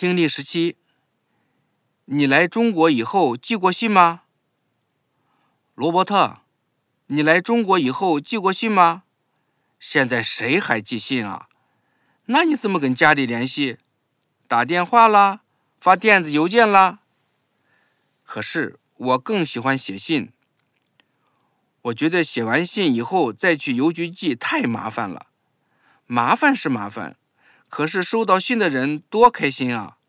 听力17，你来中国以后寄过信吗？罗伯特，你来中国以后寄过信吗？现在谁还寄信啊？那你怎么跟家里联系？打电话啦，发电子邮件啦？可是我更喜欢写信。我觉得写完信以后再去邮局寄太麻烦了。麻烦是麻烦，可是收到信的人多开心啊！